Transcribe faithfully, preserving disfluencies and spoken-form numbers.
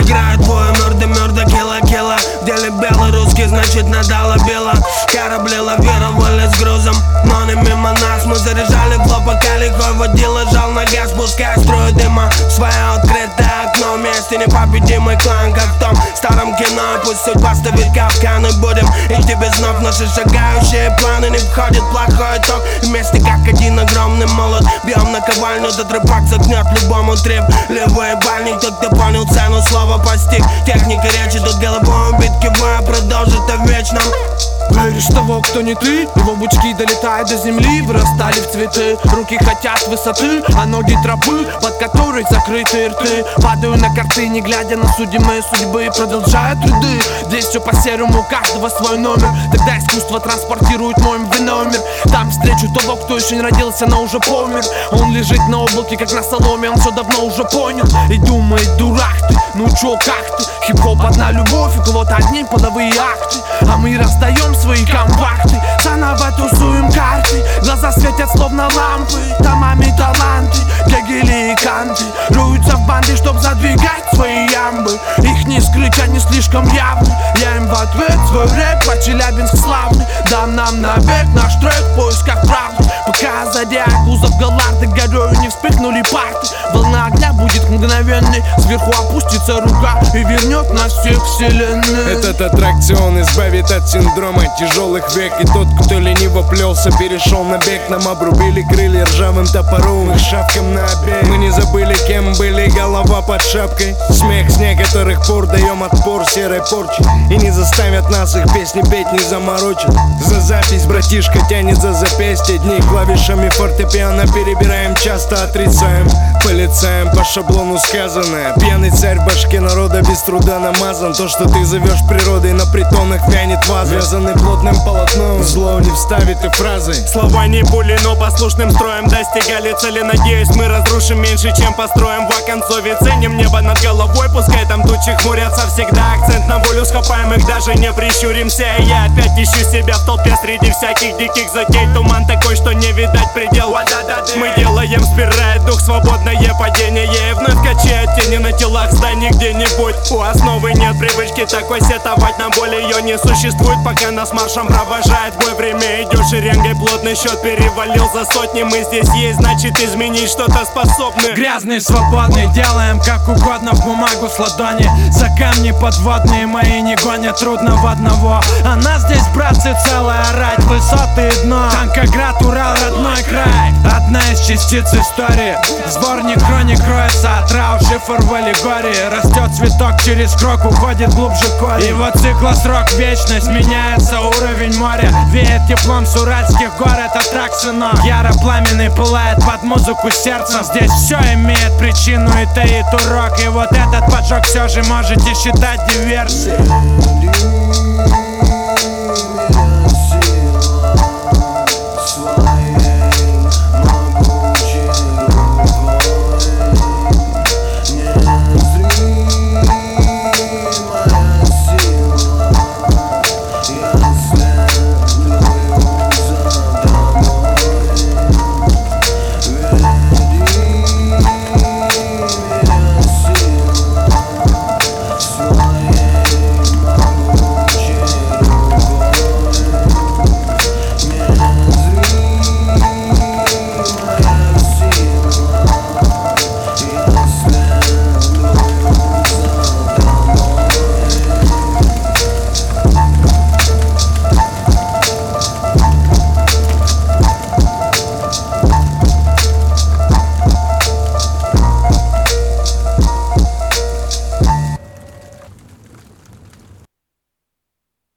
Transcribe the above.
играет бой, мёрда, мёрда, кило, кило. В деле белорусский, значит надало бело. Корабли лавировали с грузом, но не мимо нас. Мы заряжали фло, пока лихой водила жал на газ, пускай струю дыма. Свое открытое окно, вместе непобедимый клан, как в том старом кино. Пусть судьба ставит капканы, будем идти без ног. Наши шагающие планы, не входит плохой итог. Вместе как один огромный молот, бьем наковальню, до трепак загнет любому трип. Левый бальник, тот, кто понял цену слова постиг. Техника речи, тут головой убит, кивая, продолжит в вечном. Веришь того, кто не ты? Его бучки долетают до земли, вырастали в цветы. Руки хотят высоты, а ноги тропы, под которой закрыты рты. Падаю на карты, не глядя на судьбы судьбы. Продолжаю труды, здесь все по-серому, у каждого свой номер. Тогда искусство транспортирует мой номер. Там встречу того, кто еще не родился, но уже помер. Он лежит на облаке, как на соломе, он все давно уже понял. И думает, дурак ты, ну чё, как ты? Хип-хоп одна любовь, у кого-то одни половые акты. А мы раздаем свои компакты, заново тусуем карты. Глаза светят словно лампы, томами таланты. Кегели и канты руются в банды, чтоб задвигать свои ямбы. Их не скрыть, они слишком явны. Я им в ответ свой рэп, по Челябинск славный. Дам нам навек наш трек в поисках правды. Пока зодиак, кузов галарды, горою не вспыхнули парты. Волна огня будет мгновенной, сверху опустится рука и вернет нас всех вселенной. Этот аттракцион избавит от синдрома тяжелых век. И тот, кто лениво плелся, перешел на бег. Нам обрубили крылья ржавым топором и шапкам на обеих. Мы не забыли, кем были, голова под шапкой. Смех, с некоторых пор даем отпор серой порчи. И не заставят нас их песни петь, не заморочат. За запись братишка тянет за запястье. Дни клавишами фортепиано перебираем, часто отрицаем. Полицаем по шаблону сказанное. Пьяный царь в башке народа без труда намазан. То, что ты зовешь природой, на притонах вянет ваза. Вязанный плотным полотном, зло не вставит и фразы. Слова не пули, но послушным строем достигали цели. Надеюсь, мы разрушим меньше, чем построим. В оконцове ценим небо над головой, пускай там тучи хмурятся всегда. Акцент на волю схопаем их, даже не прищуримся. И я опять ищу себя в толпе среди всяких диких затей. Туман такой, что не видать предел. Мы делаем, спирает дух, свободное падение. И вновь качает тени на телах зданий где-нибудь. У основы нет привычки такой сетовать на боль. Ее не существует, пока нас маршем провожает бой. Время идет шеренгой, плотный счет перевалил за сотни. Мы здесь есть, значит изменить что-то способны. Грязный, свободный, делаем как угодно в бумагу с ладони. За камни подводные мои не гонят трудно в одного. А нас здесь, братцы, целая рать, высоты и дно. Танкоград, Урал, родной край. Одна из частиц истории. Сборник хроник кроется от рау, шифр в аллегории. Растет цветок через крок, уходит глубже корень. Его циклосрок, вечность, меняется уровень моря. Веет теплом с уральских гор, это трак, сынок. Яро пламенный пылает под музыку сердцем. Здесь все имеет причину и таит урок. И вот этот поджог все же можете считать диверсией.